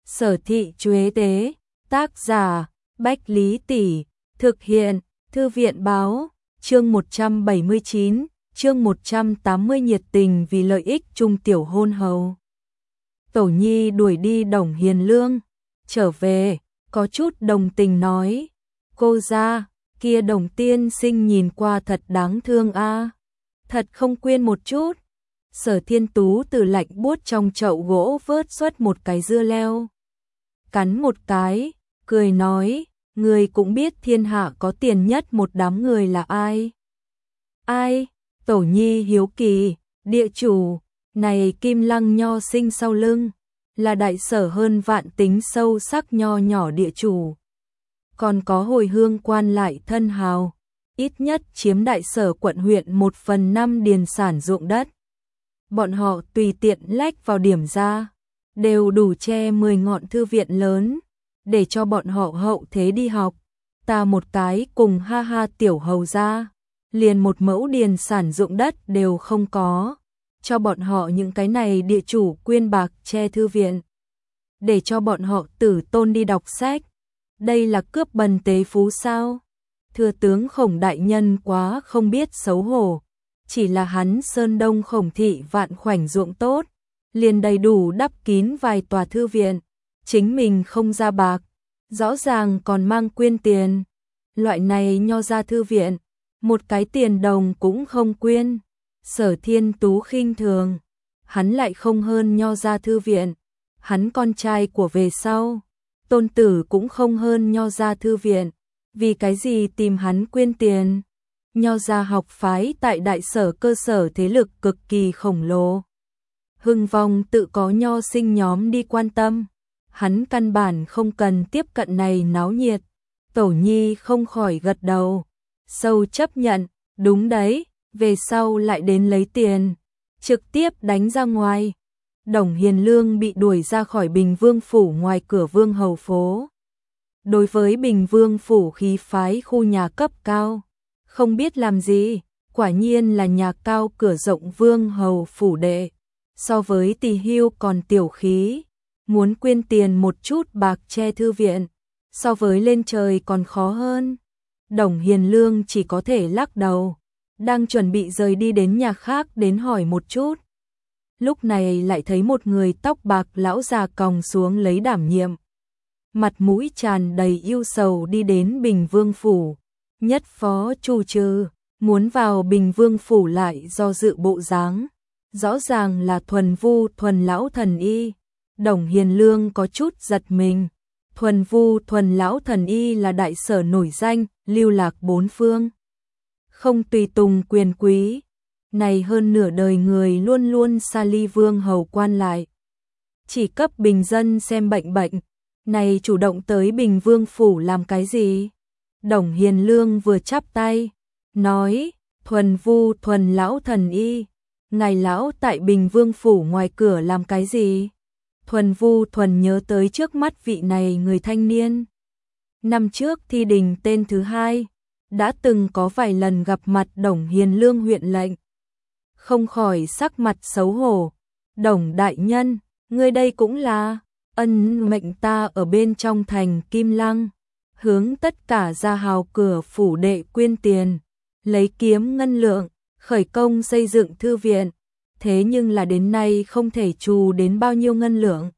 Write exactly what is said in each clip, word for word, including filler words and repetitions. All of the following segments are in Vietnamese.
Sở Thị Chuế Tế, tác giả Bách Lý Tỷ, thực hiện Thư viện Báo, chương một trăm bảy mươi chín, chương một trăm tám mươi nhiệt tình vì lợi ích chung tiểu hôn hầu. Tổ Nhi đuổi đi Đồng Hiền Lương, trở về, có chút đồng tình nói, cô ra, kia Đồng tiên sinh nhìn qua thật đáng thương a, thật không quên một chút. Sở Thiên Tú từ lạnh buốt trong chậu gỗ vớt xuất một cái dưa leo, cắn một cái, cười nói, người cũng biết thiên hạ có tiền nhất một đám người là ai. Ai? Tổ Nhi hiếu kỳ, địa chủ, này Kim Lăng nho sinh sau lưng, là đại sở hơn vạn tính sâu sắc nho nhỏ địa chủ. Còn có hồi hương quan lại thân hào, ít nhất chiếm đại sở quận huyện một phần năm điền sản ruộng đất. Bọn họ tùy tiện lách vào điểm ra, đều đủ che mười ngọn thư viện lớn, để cho bọn họ hậu thế đi học. Ta một cái cùng ha ha tiểu hầu ra, liền một mẫu điền sản ruộng đất đều không có, cho bọn họ những cái này địa chủ quyên bạc che thư viện, để cho bọn họ tử tôn đi đọc sách. Đây là cướp bần tế phú sao? Thừa tướng Khổng đại nhân quá không biết xấu hổ, chỉ là hắn Sơn Đông Khổng thị vạn khoảnh ruộng tốt, liền đầy đủ đắp kín vài tòa thư viện, chính mình không ra bạc, rõ ràng còn mang quyên tiền. Loại này nho ra thư viện, một cái tiền đồng cũng không quyên. Sở Thiên Tú khinh thường, hắn lại không hơn nho ra thư viện, hắn con trai của về sau, tôn tử cũng không hơn nho ra thư viện, vì cái gì tìm hắn quyên tiền. Nho ra học phái tại đại sở cơ sở thế lực cực kỳ khổng lồ, hưng vong tự có nho sinh nhóm đi quan tâm, hắn căn bản không cần tiếp cận này náo nhiệt. Tổ Nhi không khỏi gật đầu, sâu chấp nhận, đúng đấy, về sau lại đến lấy tiền, trực tiếp đánh ra ngoài. Đồng Hiền Lương bị đuổi ra khỏi Bình Vương phủ ngoài cửa Vương hầu phố. Đối với Bình Vương phủ khí phái khu nhà cấp cao, không biết làm gì, quả nhiên là nhà cao cửa rộng Vương hầu phủ đệ, so với Tỳ Hưu còn tiểu khí, muốn quyên tiền một chút bạc che thư viện, so với lên trời còn khó hơn. Đồng Hiền Lương chỉ có thể lắc đầu, đang chuẩn bị rời đi đến nhà khác đến hỏi một chút. Lúc này lại thấy một người tóc bạc lão già còng xuống lấy đảm nhiệm, mặt mũi tràn đầy yêu sầu đi đến Bình Vương phủ. Nhất phó Chu Trừ muốn vào Bình Vương phủ lại do dự bộ dáng, rõ ràng là Thuần Vu Thuần lão thần y. Đồng Hiền Lương có chút giật mình. Thuần Vu Thuần lão thần y là đại sở nổi danh, lưu lạc bốn phương, không tùy tùng quyền quý, này hơn nửa đời người luôn luôn xa ly vương hầu quan lại, chỉ cấp bình dân xem bệnh bệnh, này chủ động tới Bình Vương phủ làm cái gì? Đồng Hiền Lương vừa chắp tay, nói, Thuần Vu Thuần lão thần y, ngài lão tại Bình Vương phủ ngoài cửa làm cái gì? Thuần Vu Thuần nhớ tới trước mắt vị này người thanh niên. Năm trước thi đình tên thứ hai, đã từng có vài lần gặp mặt Đồng Hiền Lương huyện lệnh. Không khỏi sắc mặt xấu hổ. Đồng đại nhân, ngươi đây cũng là ân mệnh ta ở bên trong thành Kim Lăng, hướng tất cả gia hào cửa phủ đệ quyên tiền, lấy kiếm ngân lượng, khởi công xây dựng thư viện. Thế nhưng là đến nay không thể trù đến bao nhiêu ngân lượng.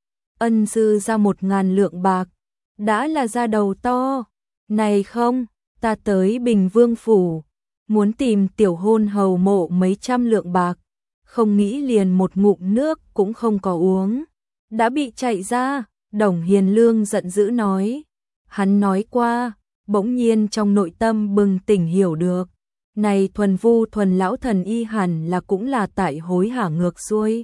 Ân sư ra một ngàn lượng bạc, đã là ra đầu to. Này không, ta tới Bình Vương phủ, muốn tìm tiểu hôn hầu mộ mấy trăm lượng bạc, không nghĩ liền một ngụm nước cũng không có uống, đã bị chạy ra. Đồng Hiền Lương giận dữ nói. Hắn nói qua, bỗng nhiên trong nội tâm bừng tỉnh hiểu được. Này Thuần Vu Thuần lão thần y hẳn là cũng là tại hối hả ngược xuôi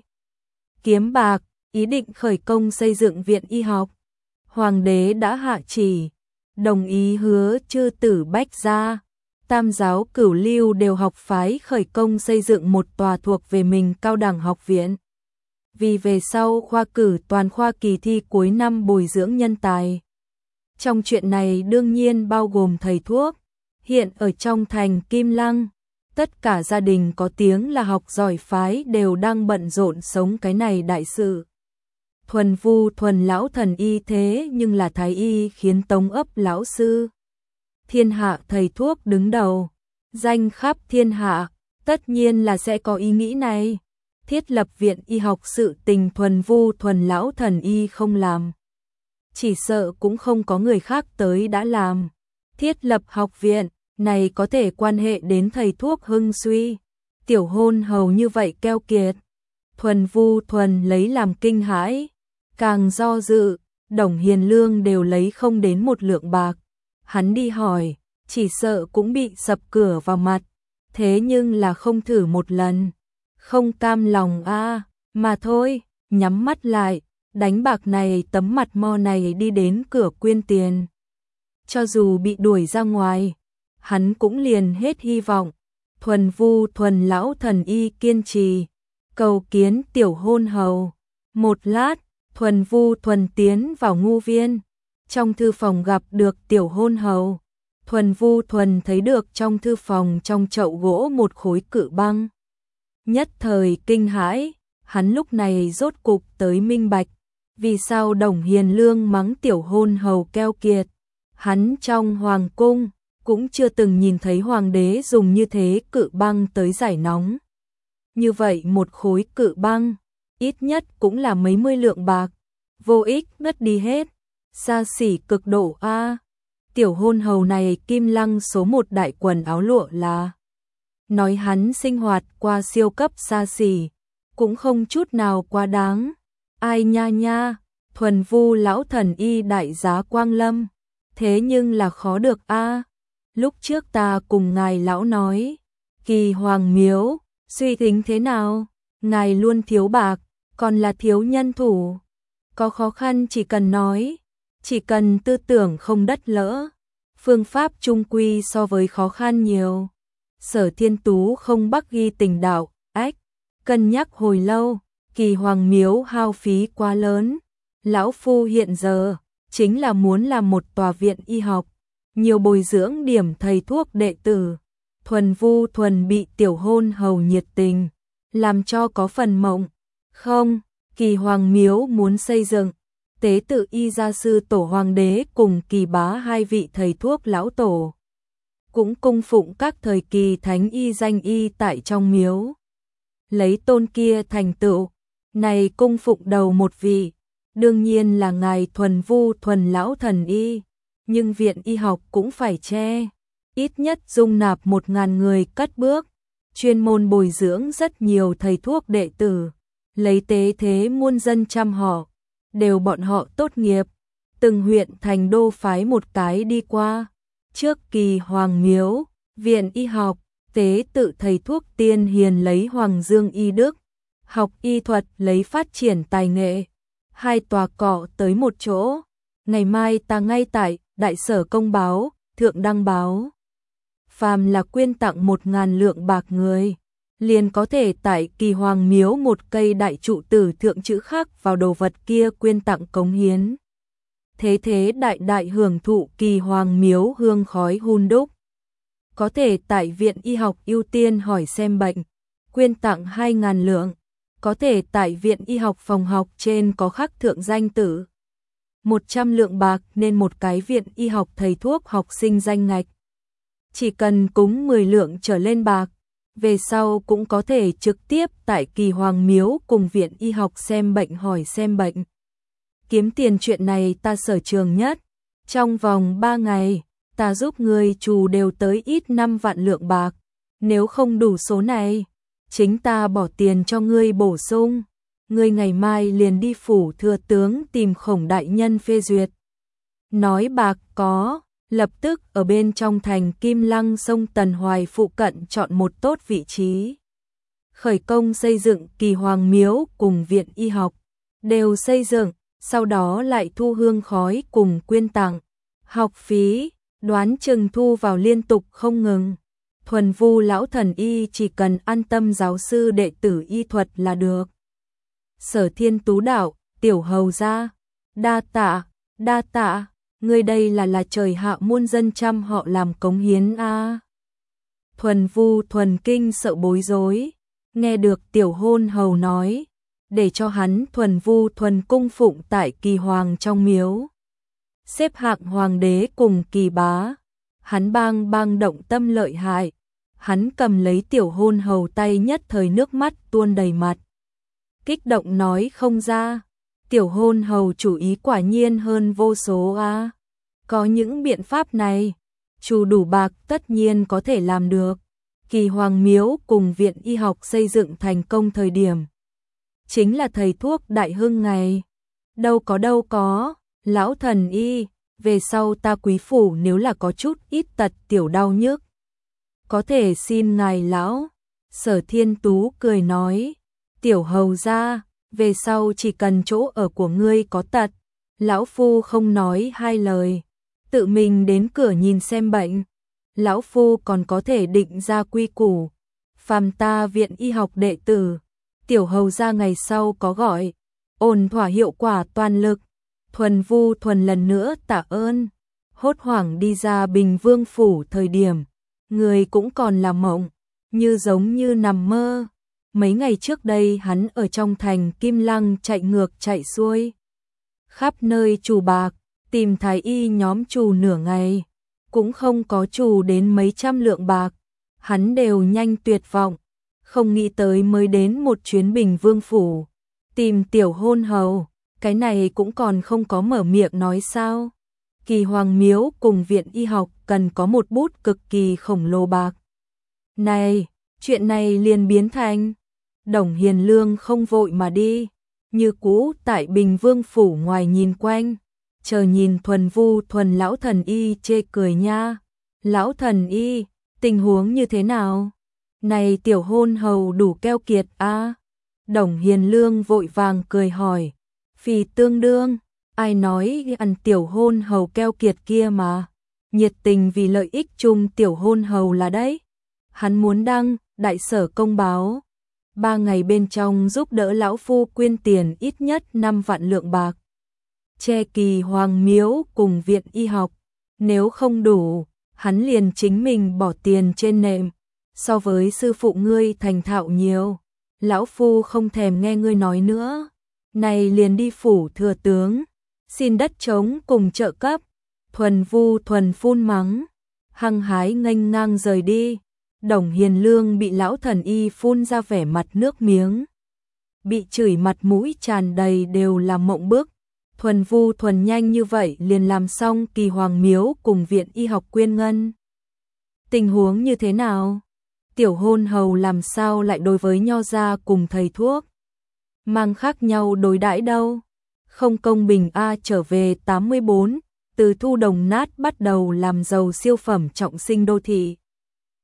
kiếm bạc, ý định khởi công xây dựng viện y học. Hoàng đế đã hạ chỉ, đồng ý hứa chư tử bách gia, tam giáo cửu lưu đều học phái khởi công xây dựng một tòa thuộc về mình cao đẳng học viện. Vì về sau khoa cử toàn khoa kỳ thi cuối năm bồi dưỡng nhân tài. Trong chuyện này đương nhiên bao gồm thầy thuốc. Hiện ở trong thành Kim Lăng, tất cả gia đình có tiếng là học giỏi phái đều đang bận rộn sống cái này đại sự. Thuần Vu Thuần lão thần y thế nhưng là thái y khiến Tống ấp lão sư. Thiên hạ thầy thuốc đứng đầu, danh khắp thiên hạ, tất nhiên là sẽ có ý nghĩ này. Thiết lập viện y học sự tình Thuần Vu Thuần lão thần y không làm, chỉ sợ cũng không có người khác tới đã làm. Thiết lập học viện, này có thể quan hệ đến thầy thuốc hưng suy. Tiểu hôn hầu như vậy keo kiệt. Thuần Vu Thuần lấy làm kinh hãi, càng do dự, Đồng Hiền Lương đều lấy không đến một lượng bạc. Hắn đi hỏi, chỉ sợ cũng bị sập cửa vào mặt, thế nhưng là không thử một lần. Không cam lòng a à, mà thôi, nhắm mắt lại, đánh bạc này tấm mặt mo này đi đến cửa quyên tiền. Cho dù bị đuổi ra ngoài, hắn cũng liền hết hy vọng. Thuần Vu Thuần lão thần y kiên trì, cầu kiến tiểu hôn hầu. Một lát, Thuần Vu Thuần tiến vào ngu viên, trong thư phòng gặp được tiểu hôn hầu. Thuần Vu Thuần thấy được trong thư phòng trong chậu gỗ một khối cự băng. Nhất thời kinh hãi, hắn lúc này rốt cục tới minh bạch, vì sao Đồng Hiền Lương mắng tiểu hôn hầu keo kiệt. Hắn trong hoàng cung cũng chưa từng nhìn thấy hoàng đế dùng như thế cự băng tới giải nóng. Như vậy một khối cự băng, ít nhất cũng là mấy mươi lượng bạc, vô ích ngất đi hết, xa xỉ cực độ a. Tiểu hôn hầu này Kim Lăng số một đại quần áo lụa là. Nói hắn sinh hoạt qua siêu cấp xa xỉ, cũng không chút nào quá đáng. Ai nha nha, Thuần Vu lão thần y đại giá quang lâm, thế nhưng là khó được a. Lúc trước ta cùng ngài lão nói, Kỳ Hoàng miếu, suy tính thế nào? Ngài luôn thiếu bạc, còn là thiếu nhân thủ. Có khó khăn chỉ cần nói, chỉ cần tư tưởng không đất lỡ. Phương pháp trung quy so với khó khăn nhiều. Sở Thiên Tú không bắc ghi tình đạo, ách, cân nhắc hồi lâu, Kỳ Hoàng miếu hao phí quá lớn. Lão phu hiện giờ chính là muốn làm một tòa viện y học, nhiều bồi dưỡng điểm thầy thuốc đệ tử. Thuần Vu Thuần bị tiểu hôn hầu nhiệt tình, làm cho có phần mộng. Không, Kỳ Hoàng miếu muốn xây dựng, tế tự y gia sư tổ hoàng đế cùng Kỳ bá hai vị thầy thuốc lão tổ. Cũng cung phụng các thời kỳ thánh y danh y tại trong miếu. Lấy tôn kia thành tựu, này cung phụng đầu một vị, đương nhiên là ngài Thuần Vu Thuần lão thần y, nhưng viện y học cũng phải che, ít nhất dung nạp một ngàn người cất bước, chuyên môn bồi dưỡng rất nhiều thầy thuốc đệ tử, lấy tế thế muôn dân trăm họ, đều bọn họ tốt nghiệp, từng huyện thành đô phái một cái đi qua. Trước Kỳ Hoàng miếu, viện y học, tế tự thầy thuốc tiên hiền lấy Hoàng Dương y đức, học y thuật lấy phát triển tài nghệ. Hai tòa cọ tới một chỗ, ngày mai ta ngay tại đại sở công báo, thượng đăng báo. Phàm là quyên tặng một ngàn lượng bạc người, liền có thể tại Kỳ Hoàng miếu một cây đại trụ tử thượng chữ khắc vào đồ vật kia quyên tặng cống hiến. Thế thế đại đại hưởng thụ Kỳ Hoàng miếu hương khói hun đúc. Có thể tại viện y học ưu tiên hỏi xem bệnh, quyên tặng hai ngàn lượng. Có thể tại viện y học phòng học trên có khắc thượng danh tử. Một trăm lượng bạc nên một cái viện y học thầy thuốc học sinh danh ngạch. Chỉ cần cúng mười lượng trở lên bạc, về sau cũng có thể trực tiếp tại Kỳ Hoàng miếu cùng viện y học xem bệnh hỏi xem bệnh. Kiếm tiền chuyện này ta sở trường nhất. Trong vòng ba ngày, ta giúp người trù đều tới ít năm vạn lượng bạc. Nếu không đủ số này, chính ta bỏ tiền cho ngươi bổ sung. Ngươi ngày mai liền đi phủ thừa tướng tìm Khổng đại nhân phê duyệt. Nói bạc có, lập tức ở bên trong thành Kim Lăng sông Tần Hoài phụ cận chọn một tốt vị trí. Khởi công xây dựng Kỳ Hoàng miếu cùng viện y học, đều xây dựng, sau đó lại thu hương khói cùng quyên tặng. Học phí, đoán chừng thu vào liên tục không ngừng. Thuần Vu lão thần y chỉ cần an tâm giáo sư đệ tử y thuật là được. Sở Thiên Tú đạo, tiểu hầu gia, đa tạ, đa tạ, ngươi đây là là trời hạ muôn dân trăm họ làm cống hiến a. À. Thuần Vu Thuần kinh sợ bối rối, nghe được tiểu hôn hầu nói, để cho hắn thuần vu thuần cung phụng tại Kỳ Hoàng trong miếu. Xếp hạng hoàng đế cùng Kỳ bá, hắn bang bang động tâm lợi hại. Hắn cầm lấy tiểu hôn hầu tay nhất thời nước mắt tuôn đầy mặt. Kích động nói không ra, tiểu hôn hầu chủ ý quả nhiên hơn vô số a. À. Có những biện pháp này, chủ đủ bạc tất nhiên có thể làm được. Kỳ Hoàng miếu cùng viện y học xây dựng thành công thời điểm. Chính là thầy thuốc đại hưng ngày. Đâu có đâu có, lão thần y, về sau ta quý phủ nếu là có chút ít tật tiểu đau nhức. Có thể xin ngài lão. Sở Thiên Tú cười nói, tiểu hầu ra, về sau chỉ cần chỗ ở của ngươi có tật, lão phu không nói hai lời, tự mình đến cửa nhìn xem bệnh. Lão phu còn có thể định ra quy củ, phàm ta viện y học đệ tử, tiểu hầu ra ngày sau có gọi, ổn thỏa hiệu quả toàn lực. Thuần vu thuần lần nữa tạ ơn, hốt hoảng đi ra Bình Vương phủ thời điểm, người cũng còn là mộng, như giống như nằm mơ. Mấy ngày trước đây hắn ở trong thành Kim Lăng chạy ngược chạy xuôi, khắp nơi trù bạc, tìm thái y nhóm trù nửa ngày, cũng không có trù đến mấy trăm lượng bạc, hắn đều nhanh tuyệt vọng, không nghĩ tới mới đến một chuyến Bình Vương phủ, tìm tiểu hôn hầu, cái này cũng còn không có mở miệng nói sao. Kỳ Hoàng miếu cùng viện y học cần có một bút cực kỳ khổng lồ bạc. Này, chuyện này liền biến thành, Đồng Hiền Lương không vội mà đi, như cũ tại Bình Vương phủ ngoài nhìn quanh, chờ nhìn thuần vu thuần lão thần y chê cười nha. Lão thần y, tình huống như thế nào? Này tiểu hôn hầu đủ keo kiệt a. À? Đồng Hiền Lương vội vàng cười hỏi, phì tương đương, ai nói ăn tiểu hôn hầu keo kiệt kia mà, nhiệt tình vì lợi ích chung tiểu hôn hầu là đấy. Hắn muốn đăng đại sở công báo, ba ngày bên trong giúp đỡ lão phu quyên tiền ít nhất năm vạn lượng bạc, che Kỳ Hoàng miếu cùng viện y học, nếu không đủ, hắn liền chính mình bỏ tiền trên nệm, so với sư phụ ngươi thành thạo nhiều, lão phu không thèm nghe ngươi nói nữa. Này liền đi phủ thừa tướng, xin đất trống cùng trợ cấp. Thuần vu thuần phun mắng, hăng hái nghênh ngang rời đi. Đồng Hiền Lương bị lão thần y phun ra vẻ mặt nước miếng, bị chửi mặt mũi tràn đầy đều là mộng bức. Thuần vu thuần nhanh như vậy liền làm xong Kỳ Hoàng miếu cùng viện y học quyên ngân. Tình huống như thế nào? Tiểu hôn hầu làm sao lại đối với nho gia cùng thầy thuốc mang khác nhau đối đãi đâu? Không công bình a. Trở về tám mươi bốn, từ thu đồng nát bắt đầu làm giàu siêu phẩm trọng sinh đô thị.